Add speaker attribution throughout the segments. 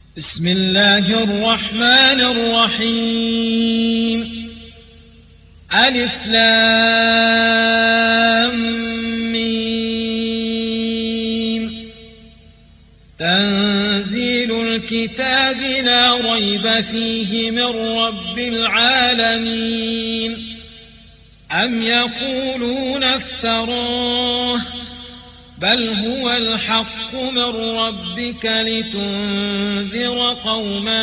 Speaker 1: بسم الله الرحمن الرحيم. ألف لام ميم. تنزيل الكتاب لا ريب فيه من رب العالمين. أم يقولون افتراه بل هو الحق من ربك لتنذر قوما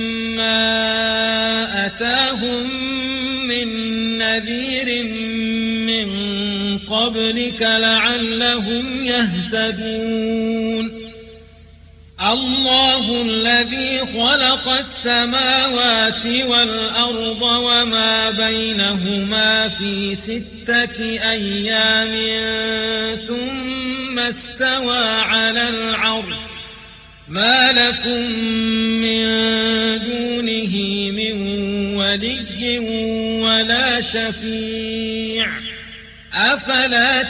Speaker 1: ما أتاهم من نذير من قبلك لعلهم يهتدون. الله الذي خلق السماوات والأرض وما بينهما في 6 أيام ثم استوى على العرش ما لكم من دونه من ولي ولا شفيع أفلا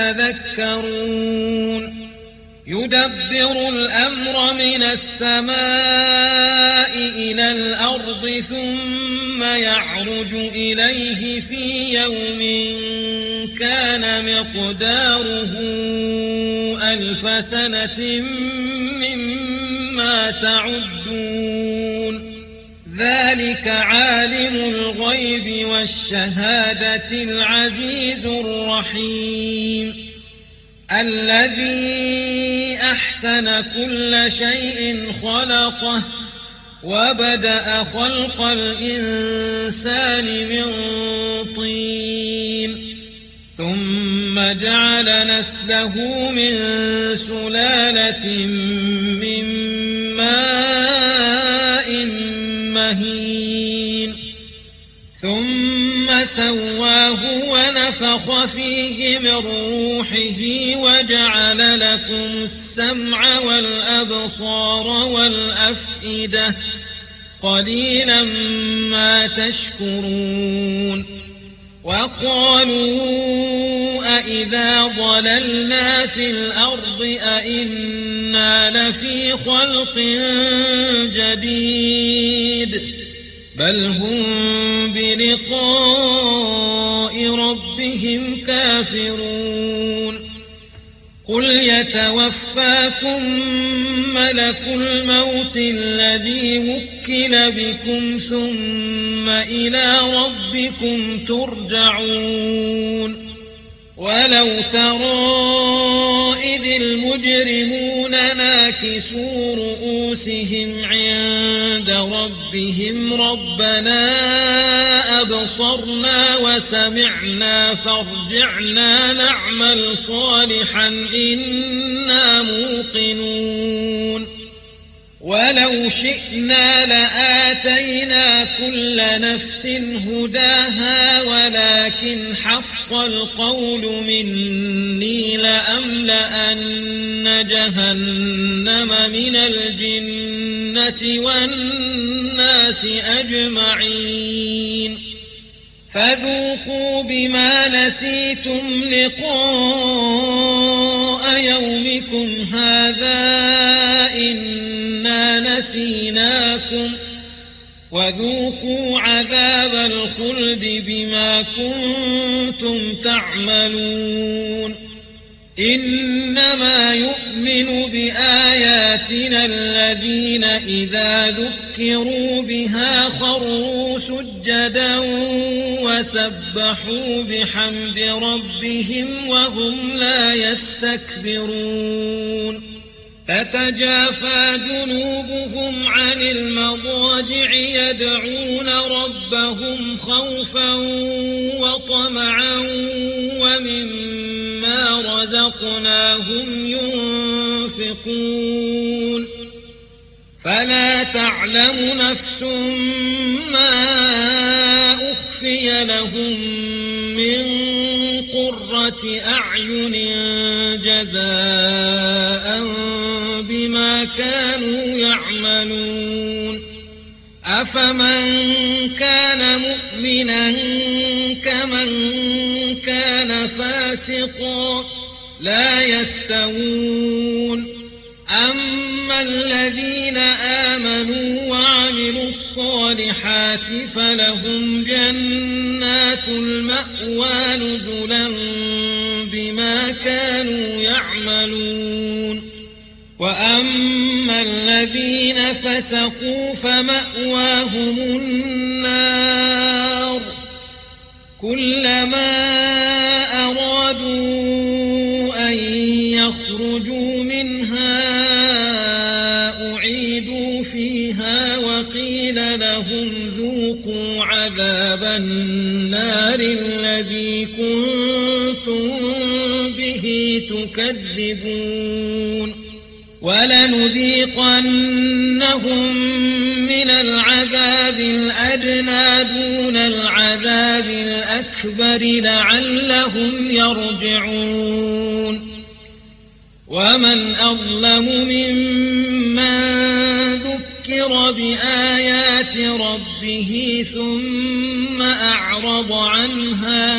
Speaker 1: تتذكرون. يدبر الأمر من السماء إلى الأرض ثم يعرج إليه في يوم كان مقداره 1000 سنة مما تعدون. ذلك عالم الغيب والشهادة العزيز الرحيم الذي أحسن كل شيء خلقه وبدأ خلق الإنسان من طين ثم جعل نسله من سلالة من ماء مهين ثم سواه ونفخ فيه من روحه وجعل لكم السمع والأبصار والأفئدة قليلا ما تشكرون. وقالوا أإذا ضللنا في الأرض أإنا لفي خلق جديد بل هم بلقاء ربهم كافرون. قل يتوفاكم ملك الموت الذي وكل بكم ثم إلى ربكم ترجعون. ولو ترى إذ المجرمون ناكسوا رؤوسهم عند ربهم ربنا أبصرنا وسمعنا فارجعنا نعمل صالحا إنا موقنون. ولو شئنا لآتينا كل نفس هداها ولكن حق القول مني لأملأن جهنم من الجنة والناس أجمعين. فذوقوا بما نسيتم لقاء يومكم هذا إنا نسيناكم وذوقوا عذاب الخلد بما كنتم تعملون. إنما يؤمن بآياتنا الذين إذا ذكروا بها خروا سجدا وسبحوا بحمد ربهم وهم لا يستكبرون. تتجافى جنوبهم عن المضاجع يدعون ربهم خوفا وطمعا ومما رزقناهم ينفقون. فلا تعلم نفس ما أخفي لهم من قرة أعين جزاء بما كانوا يعملون. أفمن كان مؤمنا كمن كان فاسقا لا يستوون. أما الذين الذين آمنوا وعملوا الصالحات فلهم جنات المأوى نزلا بما كانوا يعملون وأما الذين فسقوا فمأواهم النار كلما أرادوا أن يخرجوا منها أعيدوا فيها وقيل لهم ذوقوا عذاب النار الذي كنتم به تكذبون ولنذيقنهم من العذاب الأدنى دون العذاب الأكبر لعلهم يرجعون ومن أظلم ممن ذكر بآيات ربه ثم أعرض عنها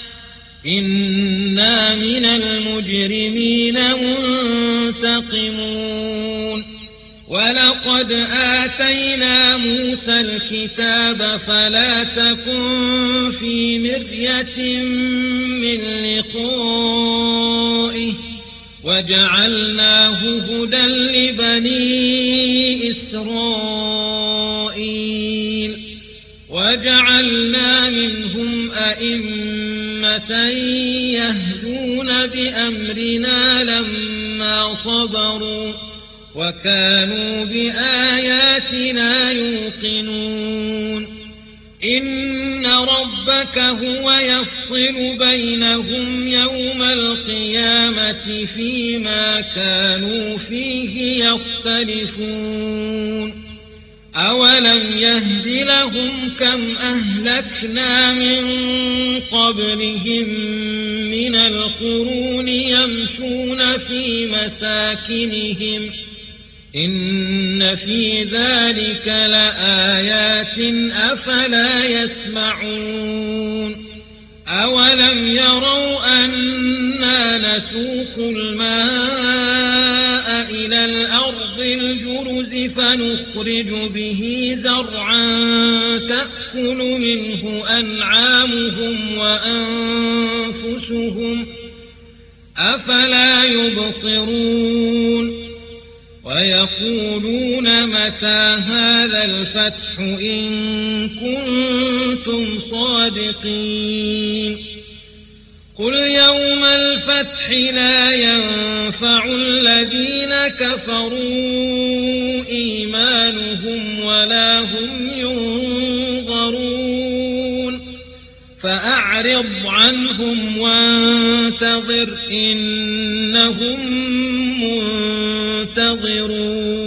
Speaker 1: إنا من المجرمين منتقمون ولقد آتينا موسى الكتاب فلا تكن في مرية من لقائه وجعلناه هدى لبني إسرائيل وجعلنا منهم أئمة يهدون بأمرنا لما صبروا وكانوا بآياتنا يوقنون إن ربك هو يفصل بينهم يوم القيامة فيما كانوا فيه يختلفون أولم يهد لهم كم أهلكنا من قبلهم من القرون يمشون في مساكنهم إن في ذلك لآيات أفلا يسمعون أولم يروا أنا نسوق الماء إلى الأرض الجرز فنخرج به زرعا تأكل منه أنعامهم وأنفسهم أفلا يبصرون ويقولون متى هذا الفتح إن كنتم صادقين قل يوم الفتح لا ينفع الذين كفروا إيمانهم ولا هم ينظرون فأعرض عنهم وانتظر إنهم منتظرون